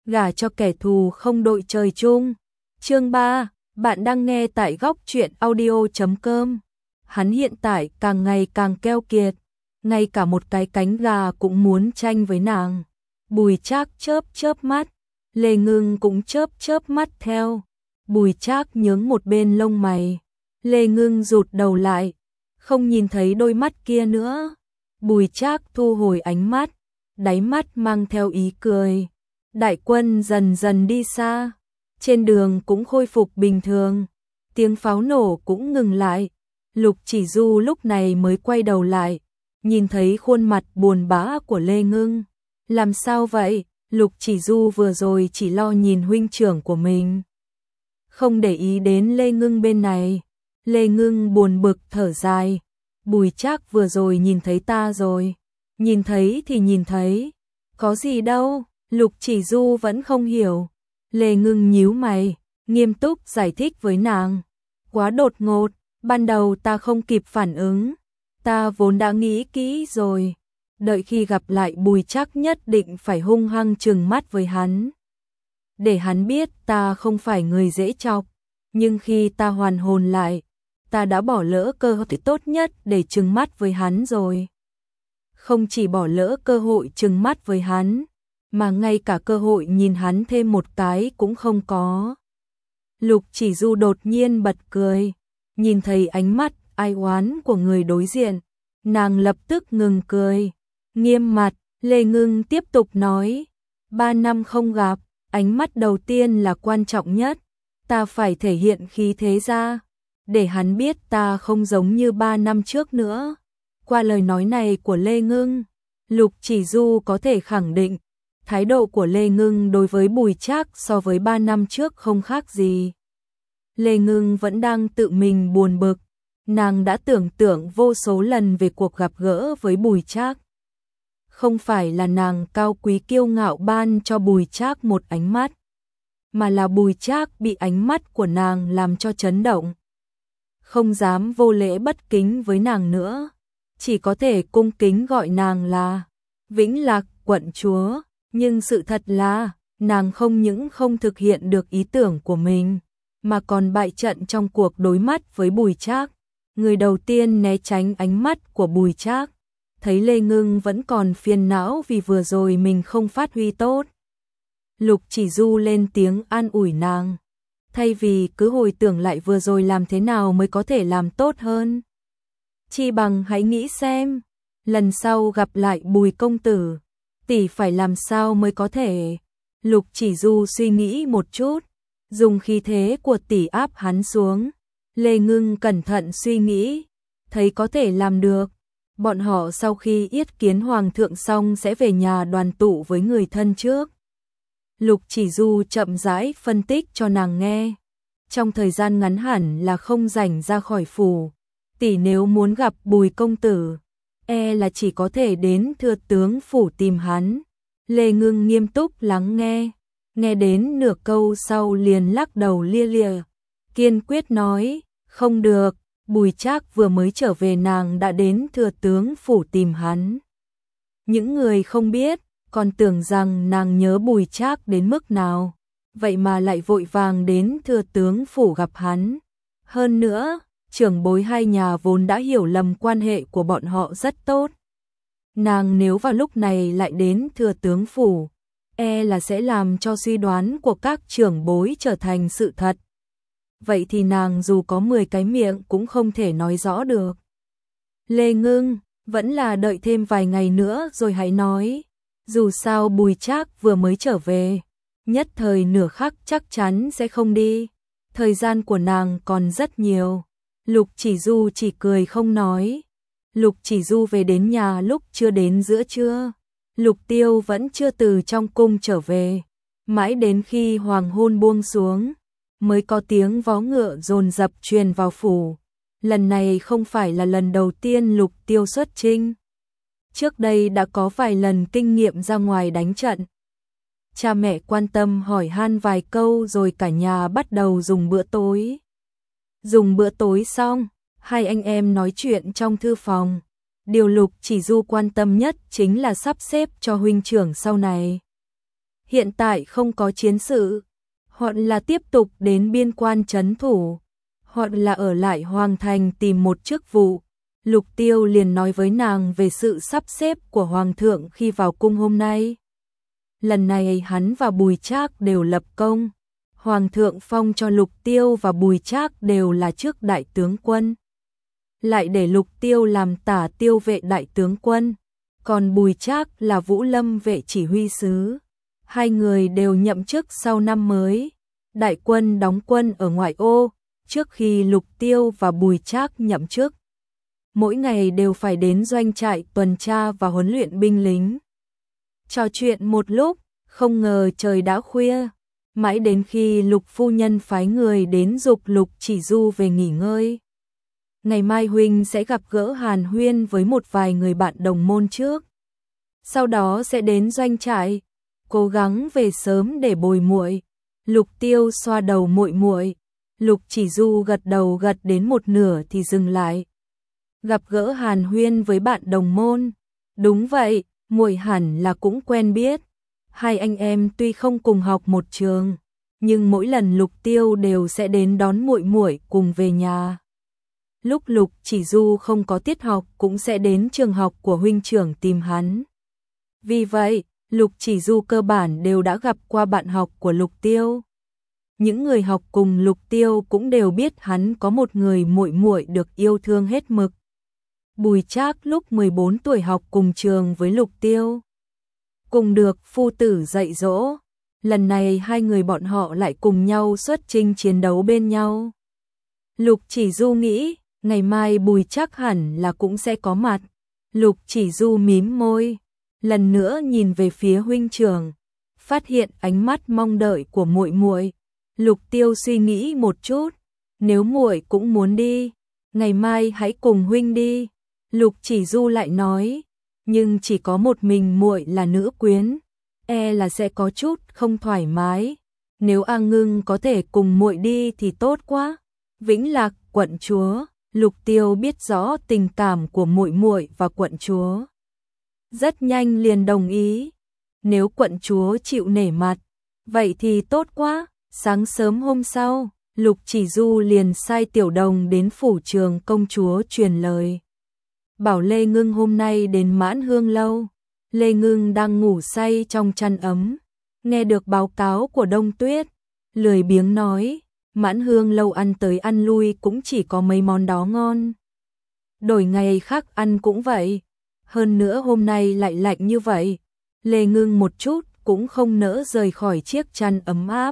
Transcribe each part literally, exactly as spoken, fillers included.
gả cho kẻ thù không đội trời chung. Chương ba, bạn đang nghe tại góc truyện audio chấm com. Hắn hiện tại càng ngày càng keo kiệt, ngay cả một cái cánh gà cũng muốn tranh với nàng. Bùi Trác chớp chớp mắt, Lê Ngưng cũng chớp chớp mắt theo. Bùi Trác nhướng một bên lông mày, Lê Ngưng rụt đầu lại, không nhìn thấy đôi mắt kia nữa. Bùi Trác thu hồi ánh mắt, đáy mắt mang theo ý cười. Đại quân dần dần đi xa, trên đường cũng khôi phục bình thường, tiếng pháo nổ cũng ngừng lại. Lục Chỉ Du lúc này mới quay đầu lại, nhìn thấy khuôn mặt buồn bã của Lê Ngưng. Làm sao vậy? Lục Chỉ Du vừa rồi chỉ lo nhìn huynh trưởng của mình, không để ý đến Lê Ngưng bên này. Lê Ngưng buồn bực thở dài, Bùi Trác vừa rồi nhìn thấy ta rồi. Nhìn thấy thì nhìn thấy, có gì đâu. Lục Chỉ Du vẫn không hiểu. Lê Ngưng nhíu mày, nghiêm túc giải thích với nàng. Quá đột ngột, ban đầu ta không kịp phản ứng. Ta vốn đã nghĩ kỹ rồi, đợi khi gặp lại Bùi Trác nhất định phải hung hăng trừng mắt với hắn, để hắn biết ta không phải người dễ chọc. Nhưng khi ta hoàn hồn lại, ta đã bỏ lỡ cơ hội tốt nhất để trừng mắt với hắn rồi. Không chỉ bỏ lỡ cơ hội trừng mắt với hắn, mà ngay cả cơ hội nhìn hắn thêm một cái cũng không có. Lục Chỉ Du đột nhiên bật cười, nhìn thấy ánh mắt ai oán của người đối diện, nàng lập tức ngừng cười, nghiêm mặt. Lê Ngưng tiếp tục nói, ba năm không gặp, ánh mắt đầu tiên là quan trọng nhất, ta phải thể hiện khí thế ra, để hắn biết ta không giống như ba năm trước nữa. Qua lời nói này của Lê Ngưng, Lục Chỉ Du có thể khẳng định, thái độ của Lê Ngưng đối với Bùi Trác so với ba năm trước không khác gì. Lê Ngưng vẫn đang tự mình buồn bực, nàng đã tưởng tượng vô số lần về cuộc gặp gỡ với Bùi Trác. Không phải là nàng cao quý kiêu ngạo ban cho Bùi Trác một ánh mắt, mà là Bùi Trác bị ánh mắt của nàng làm cho chấn động, không dám vô lễ bất kính với nàng nữa, chỉ có thể cung kính gọi nàng là Vĩnh Lạc quận chúa. Nhưng sự thật là, nàng không những không thực hiện được ý tưởng của mình, mà còn bại trận trong cuộc đối mắt với Bùi Trác. Người đầu tiên né tránh ánh mắt của Bùi Trác, thấy Lê Ngưng vẫn còn phiền não vì vừa rồi mình không phát huy tốt. Lục Chỉ Du lên tiếng an ủi nàng, thay vì cứ hồi tưởng lại vừa rồi làm thế nào mới có thể làm tốt hơn, chi bằng hãy nghĩ xem, lần sau gặp lại Bùi công tử, tỷ phải làm sao mới có thể. Lục Chỉ Du suy nghĩ một chút, dùng khí thế của tỷ áp hắn xuống. Lê Ngưng cẩn thận suy nghĩ, thấy có thể làm được. Bọn họ sau khi yết kiến hoàng thượng xong sẽ về nhà đoàn tụ với người thân trước. Lục Chỉ Du chậm rãi phân tích cho nàng nghe. Trong thời gian ngắn hẳn là không rảnh ra khỏi phủ, tỷ nếu muốn gặp Bùi công tử, e là chỉ có thể đến thừa tướng phủ tìm hắn. Lê Ngưng nghiêm túc lắng nghe, nghe đến nửa câu sau liền lắc đầu lia lịa, kiên quyết nói, không được, Bùi Trác vừa mới trở về nàng đã đến thừa tướng phủ tìm hắn. Những người không biết, còn tưởng rằng nàng nhớ Bùi Trác đến mức nào, vậy mà lại vội vàng đến thừa tướng phủ gặp hắn. Hơn nữa, trưởng bối hai nhà vốn đã hiểu lầm quan hệ của bọn họ rất tốt. Nàng nếu vào lúc này lại đến thừa tướng phủ, e là sẽ làm cho suy đoán của các trưởng bối trở thành sự thật. Vậy thì nàng dù có mười cái miệng cũng không thể nói rõ được. Lê Ngưng, vẫn là đợi thêm vài ngày nữa rồi hãy nói. Dù sao Bùi Trác vừa mới trở về, nhất thời nửa khắc chắc chắn sẽ không đi. Thời gian của nàng còn rất nhiều. Lục Chỉ Du chỉ cười không nói. Lục Chỉ Du về đến nhà lúc chưa đến giữa trưa. Lục Tiêu vẫn chưa từ trong cung trở về. Mãi đến khi hoàng hôn buông xuống, mới có tiếng vó ngựa dồn dập truyền vào phủ. Lần này không phải là lần đầu tiên Lục Tiêu xuất chinh. Trước đây đã có vài lần kinh nghiệm ra ngoài đánh trận. Cha mẹ quan tâm hỏi han vài câu rồi cả nhà bắt đầu dùng bữa tối. Dùng bữa tối xong, hai anh em nói chuyện trong thư phòng. Điều Lục Chỉ Du quan tâm nhất chính là sắp xếp cho huynh trưởng sau này. hiện tại không có chiến sự, hoặc là tiếp tục đến biên quan trấn thủ, hoặc là ở lại hoàng thành tìm một chức vụ. Lục Tiêu liền nói với nàng về sự sắp xếp của hoàng thượng khi vào cung hôm nay. Lần này hắn và Bùi Trác đều lập công, hoàng thượng phong cho Lục Tiêu và Bùi Trác đều là chức đại tướng quân, lại để Lục Tiêu làm tả tiêu vệ đại tướng quân, còn Bùi Trác là Vũ Lâm vệ chỉ huy sứ. Hai người đều nhậm chức sau năm mới, đại quân đóng quân ở ngoại ô, trước khi Lục Tiêu và Bùi Trác nhậm chức. Mỗi ngày đều phải đến doanh trại tuần tra và huấn luyện binh lính. Trò chuyện một lúc, không ngờ trời đã khuya, mãi đến khi Lục phu nhân phái người đến giục Lục Chỉ Du về nghỉ ngơi. Ngày mai huynh sẽ gặp gỡ Hàn Huyên với một vài người bạn đồng môn trước, sau đó sẽ đến doanh trại, cố gắng về sớm để bồi muội. Lục Tiêu xoa đầu muội muội, Lục Chỉ Du gật đầu gật đến một nửa thì dừng lại. Gặp gỡ Hàn Huyên với bạn đồng môn, đúng vậy, muội hẳn là cũng quen biết. Hai anh em tuy không cùng học một trường, nhưng mỗi lần Lục Tiêu đều sẽ đến đón muội muội cùng về nhà. Lúc Lục Chỉ Du không có tiết học cũng sẽ đến trường học của huynh trưởng tìm hắn. Vì vậy, Lục Chỉ Du cơ bản đều đã gặp qua bạn học của Lục Tiêu. Những người học cùng Lục Tiêu cũng đều biết hắn có một người muội muội được yêu thương hết mực. Bùi Trác lúc mười bốn tuổi học cùng trường với Lục Tiêu, cùng được phu tử dạy dỗ. Lần này hai người bọn họ lại cùng nhau xuất chinh chiến đấu bên nhau. Lục Chỉ Du nghĩ, ngày mai Bùi Trác hẳn là cũng sẽ có mặt. Lục Chỉ Du mím môi, lần nữa nhìn về phía huynh trưởng, phát hiện ánh mắt mong đợi của muội muội. Lục Tiêu suy nghĩ một chút, nếu muội cũng muốn đi, ngày mai hãy cùng huynh đi. Lục Chỉ Du lại nói, nhưng chỉ có một mình muội là nữ quyến, e là sẽ có chút không thoải mái. Nếu A Ngưng có thể cùng muội đi thì tốt quá. Vĩnh Lạc quận chúa, Lục Tiêu biết rõ tình cảm của muội muội và quận chúa, rất nhanh liền đồng ý. Nếu quận chúa chịu nể mặt, vậy thì tốt quá. Sáng sớm hôm sau, Lục Chỉ Du liền sai Tiểu Đồng đến phủ trường công chúa truyền lời, bảo Lê Ngưng hôm nay đến Mãn Hương lâu. Lê Ngưng đang ngủ say trong chăn ấm, nghe được báo cáo của Đông Tuyết, lười biếng nói, Mãn Hương lâu ăn tới ăn lui cũng chỉ có mấy món đó ngon, đổi ngày khác ăn cũng vậy, hơn nữa hôm nay lại lạnh như vậy. Lê Ngưng một chút cũng không nỡ rời khỏi chiếc chăn ấm áp.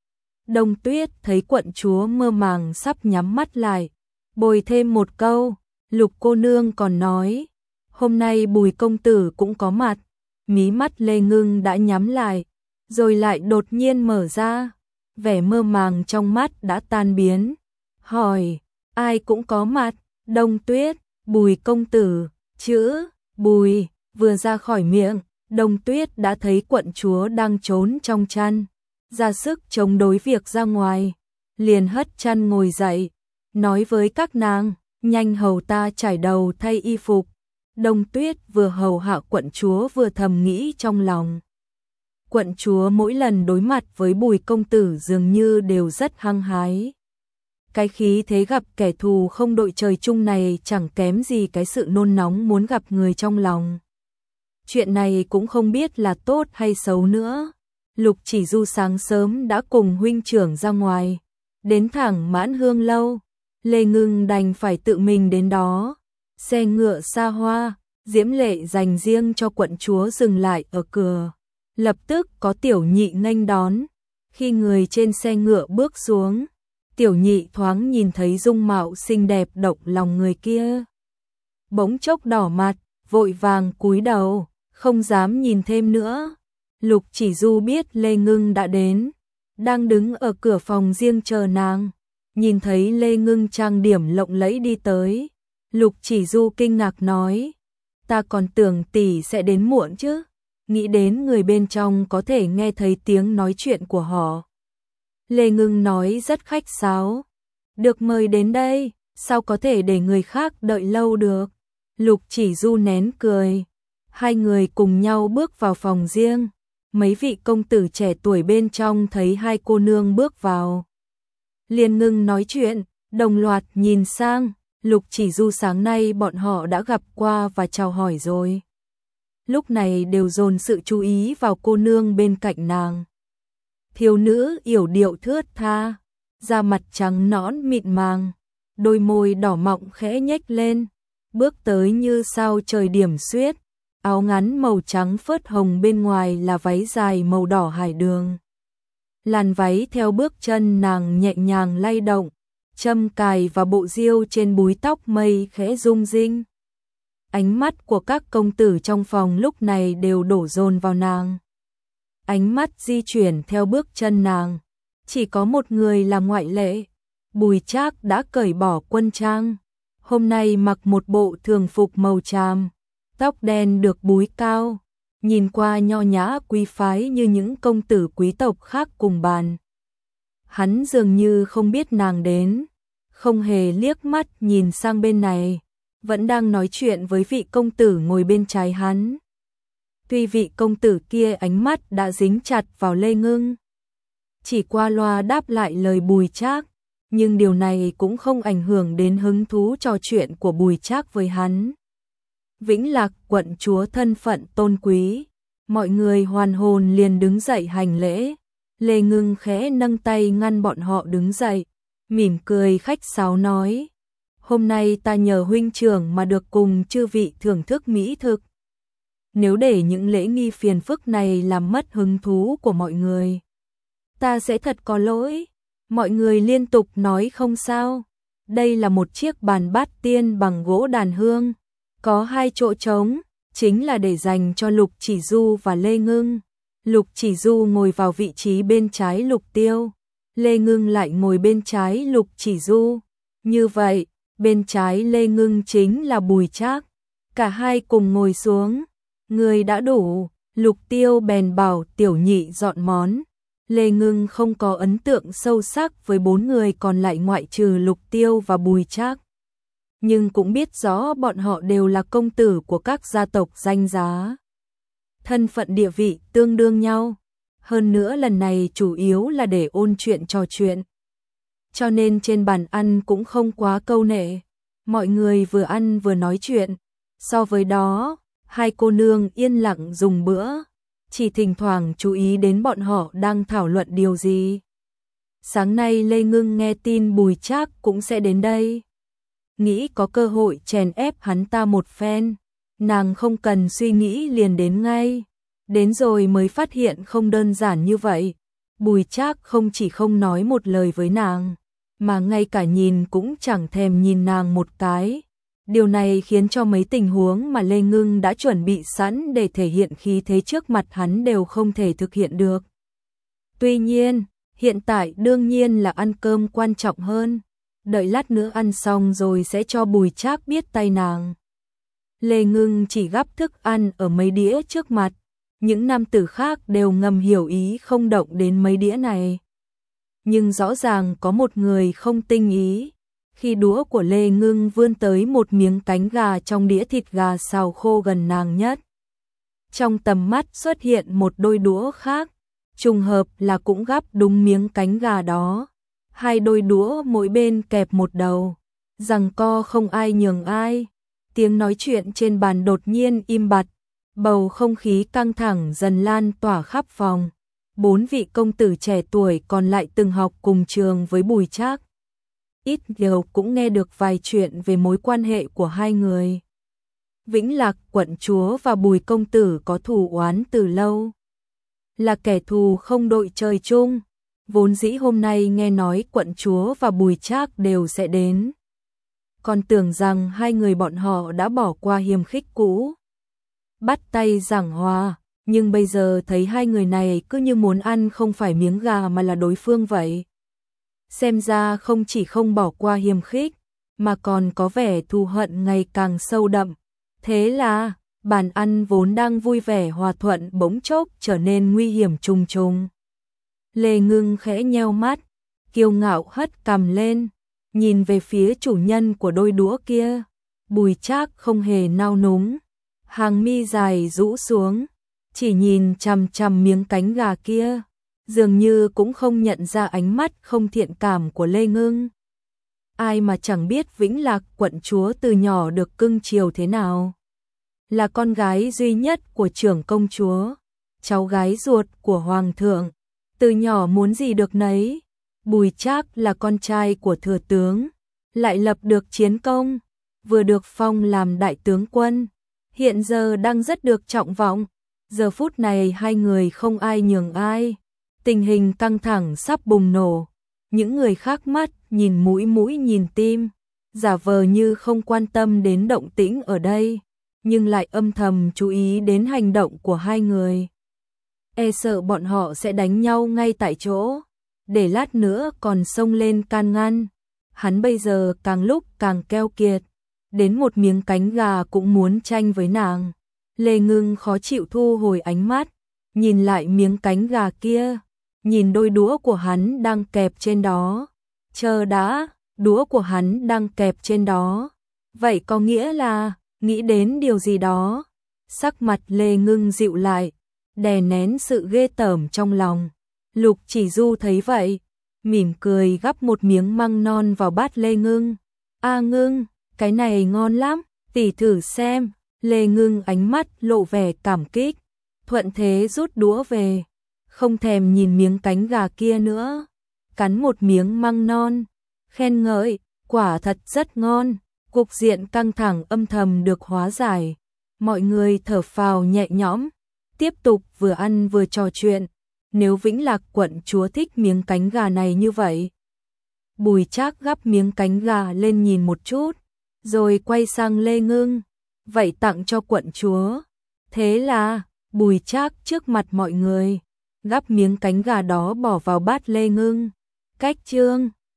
Đông Tuyết thấy quận chúa mơ màng sắp nhắm mắt lại, bồi thêm một câu, Lục cô nương còn nói, hôm nay Bùi công tử cũng có mặt. Mí mắt Lê Ngưng đã nhắm lại, rồi lại đột nhiên mở ra, vẻ mơ màng trong mắt đã tan biến. Hỏi, ai cũng có mặt? Đông Tuyết, Bùi công tử, chữ Bùi vừa ra khỏi miệng, Đông Tuyết đã thấy quận chúa đang trốn trong chăn, ra sức chống đối việc ra ngoài, liền hất chăn ngồi dậy, nói với các nàng, nhanh hầu ta trải đầu thay y phục. Đông Tuyết vừa hầu hạ quận chúa vừa thầm nghĩ trong lòng. Quận chúa mỗi lần đối mặt với Bùi công tử dường như đều rất hăng hái. Cái khí thế gặp kẻ thù không đội trời chung này chẳng kém gì cái sự nôn nóng muốn gặp người trong lòng. Chuyện này cũng không biết là tốt hay xấu nữa. Lục Chỉ Du sáng sớm đã cùng huynh trưởng ra ngoài, đến thẳng Mãn Hương lâu. Lê Ngưng đành phải tự mình đến đó. Xe ngựa xa hoa, diễm lệ dành riêng cho quận chúa dừng lại ở cửa. Lập tức có Tiểu Nhị nghênh đón. Khi người trên xe ngựa bước xuống, Tiểu Nhị thoáng nhìn thấy dung mạo xinh đẹp động lòng người kia, bỗng chốc đỏ mặt, vội vàng cúi đầu, không dám nhìn thêm nữa. Lục Chỉ Du biết Lê Ngưng đã đến, đang đứng ở cửa phòng riêng chờ nàng. Nhìn thấy Lê Ngưng trang điểm lộng lẫy đi tới, Lục Chỉ Du kinh ngạc nói, ta còn tưởng tỷ sẽ đến muộn chứ, nghĩ đến người bên trong có thể nghe thấy tiếng nói chuyện của họ. Lê Ngưng nói rất khách sáo, được mời đến đây, sao có thể để người khác đợi lâu được. Lục Chỉ Du nén cười, hai người cùng nhau bước vào phòng riêng. mấy vị công tử trẻ tuổi bên trong thấy hai cô nương bước vào. Liền ngưng nói chuyện, đồng loạt nhìn sang, Lục Chỉ Du sáng nay bọn họ đã gặp qua và chào hỏi rồi. Lúc này đều dồn sự chú ý vào cô nương bên cạnh nàng. Thiếu nữ yểu điệu thướt tha, da mặt trắng nõn mịn màng, đôi môi đỏ mọng khẽ nhếch lên, bước tới như sao trời điểm xuyết, áo ngắn màu trắng phớt hồng bên ngoài là váy dài màu đỏ hải đường. Làn váy theo bước chân nàng nhẹ nhàng lay động, châm cài và bộ diêu trên búi tóc mây khẽ rung rinh. Ánh mắt của các công tử trong phòng lúc này đều đổ dồn vào nàng. Ánh mắt di chuyển theo bước chân nàng, chỉ có một người là ngoại lệ. Bùi Trác đã cởi bỏ quân trang, hôm nay mặc một bộ thường phục màu tràm, tóc đen được búi cao, nhìn qua nho nhã quý phái như những công tử quý tộc khác cùng bàn. Hắn dường như không biết nàng đến, không hề liếc mắt nhìn sang bên này, vẫn đang nói chuyện với vị công tử ngồi bên trái hắn. Tuy vị công tử kia ánh mắt đã dính chặt vào Lê Ngưng, chỉ qua loa đáp lại lời Bùi Trác, nhưng điều này cũng không ảnh hưởng đến hứng thú trò chuyện của Bùi Trác với hắn. Vĩnh Lạc quận chúa thân phận tôn quý, mọi người hoàn hồn liền đứng dậy hành lễ. Lê Ngưng khẽ nâng tay ngăn bọn họ đứng dậy, mỉm cười khách sáo nói: "Hôm nay ta nhờ huynh trưởng mà được cùng chư vị thưởng thức mỹ thực. Nếu để những lễ nghi phiền phức này làm mất hứng thú của mọi người, ta sẽ thật có lỗi." Mọi người liên tục nói không sao. Đây là một chiếc bàn bát tiên bằng gỗ đàn hương, có hai chỗ trống, chính là để dành cho Lục Chỉ Du và Lê Ngưng. Lục Chỉ Du ngồi vào vị trí bên trái Lục Tiêu, Lê Ngưng lại ngồi bên trái Lục Chỉ Du. Như vậy, bên trái Lê Ngưng chính là Bùi Trác. Cả hai cùng ngồi xuống, người đã đủ, Lục Tiêu bèn bảo tiểu nhị dọn món. Lê Ngưng không có ấn tượng sâu sắc với bốn người còn lại ngoại trừ Lục Tiêu và Bùi Trác, nhưng cũng biết rõ bọn họ đều là công tử của các gia tộc danh giá. Thân phận địa vị tương đương nhau, hơn nữa lần này chủ yếu là để ôn chuyện trò chuyện. Cho nên trên bàn ăn cũng không quá câu nệ, mọi người vừa ăn vừa nói chuyện. So với đó, hai cô nương yên lặng dùng bữa, chỉ thỉnh thoảng chú ý đến bọn họ đang thảo luận điều gì. Sáng nay Lê Ngưng nghe tin Bùi Trác cũng sẽ đến đây, nghĩ có cơ hội chèn ép hắn ta một phen, nàng không cần suy nghĩ liền đến ngay. Đến rồi mới phát hiện không đơn giản như vậy. Bùi Trác không chỉ không nói một lời với nàng, mà ngay cả nhìn cũng chẳng thèm nhìn nàng một cái. Điều này khiến cho mấy tình huống mà Lê Ngưng đã chuẩn bị sẵn để thể hiện khí thế trước mặt hắn đều không thể thực hiện được. Tuy nhiên, hiện tại đương nhiên là ăn cơm quan trọng hơn. Đợi lát nữa ăn xong rồi sẽ cho Bùi Trác biết tay nàng. Lê Ngưng chỉ gắp thức ăn ở mấy đĩa trước mặt, những nam tử khác đều ngầm hiểu ý không động đến mấy đĩa này. Nhưng rõ ràng có một người không tinh ý, khi đũa của Lê Ngưng vươn tới một miếng cánh gà trong đĩa thịt gà xào khô gần nàng nhất. Trong tầm mắt xuất hiện một đôi đũa khác, trùng hợp là cũng gắp đúng miếng cánh gà đó. Hai đôi đũa mỗi bên kẹp một đầu, giằng co không ai nhường ai. Tiếng nói chuyện trên bàn đột nhiên im bặt, bầu không khí căng thẳng dần lan tỏa khắp phòng. Bốn vị công tử trẻ tuổi còn lại từng học cùng trường với Bùi Trác, ít nhiều cũng nghe được vài chuyện về mối quan hệ của hai người. Vĩnh Lạc quận chúa và Bùi công tử có thù oán từ lâu, là kẻ thù không đội trời chung. Vốn dĩ hôm nay nghe nói quận chúa và Bùi Trác đều sẽ đến, còn tưởng rằng hai người bọn họ đã bỏ qua hiềm khích cũ, bắt tay giảng hòa, nhưng bây giờ thấy hai người này cứ như muốn ăn không phải miếng gà mà là đối phương vậy. Xem ra không chỉ không bỏ qua hiềm khích, mà còn có vẻ thù hận ngày càng sâu đậm. Thế là, bàn ăn vốn đang vui vẻ hòa thuận bỗng chốc trở nên nguy hiểm trùng trùng. Lê Ngưng khẽ nheo mắt, kiêu ngạo hất cằm lên, nhìn về phía chủ nhân của đôi đũa kia. Bùi Trác không hề nao núng, hàng mi dài rũ xuống, chỉ nhìn chằm chằm miếng cánh gà kia, dường như cũng không nhận ra ánh mắt không thiện cảm của Lê Ngưng. Ai mà chẳng biết Vĩnh Lạc quận chúa từ nhỏ được cưng chiều thế nào. Là con gái duy nhất của trưởng công chúa, cháu gái ruột của hoàng thượng, từ nhỏ muốn gì được nấy. Bùi Trác là con trai của thừa tướng, lại lập được chiến công, vừa được phong làm đại tướng quân, hiện giờ đang rất được trọng vọng. Giờ phút này hai người không ai nhường ai, tình hình căng thẳng sắp bùng nổ. Những người khác mắt nhìn mũi mũi nhìn tim, giả vờ như không quan tâm đến động tĩnh ở đây, nhưng lại âm thầm chú ý đến hành động của hai người. E sợ bọn họ sẽ đánh nhau ngay tại chỗ, để lát nữa còn xông lên can ngăn. Hắn bây giờ càng lúc càng keo kiệt, đến một miếng cánh gà cũng muốn tranh với nàng. Lê Ngưng khó chịu thu hồi ánh mắt, nhìn lại miếng cánh gà kia, nhìn đôi đũa của hắn đang kẹp trên đó. Chờ đã, đũa của hắn đang kẹp trên đó. Vậy có nghĩa là, nghĩ đến điều gì đó. Sắc mặt Lê Ngưng dịu lại, đè nén sự ghê tởm trong lòng. Lục Chỉ Du thấy vậy, mỉm cười gắp một miếng măng non vào bát Lê Ngưng. A Ngưng, cái này ngon lắm, tỷ thử xem. Lê Ngưng ánh mắt lộ vẻ cảm kích, thuận thế rút đũa về, không thèm nhìn miếng cánh gà kia nữa, cắn một miếng măng non, khen ngợi, quả thật rất ngon. Cục diện căng thẳng âm thầm được hóa giải, mọi người thở phào nhẹ nhõm, tiếp tục vừa ăn vừa trò chuyện. Nếu Vĩnh Lạc quận chúa thích miếng cánh gà này như vậy. Bùi Trác gắp miếng cánh gà lên nhìn một chút, rồi quay sang Lê Ngưng, vậy tặng cho quận chúa. Thế là, Bùi Trác trước mặt mọi người, gắp miếng cánh gà đó bỏ vào bát Lê Ngưng. Cách chương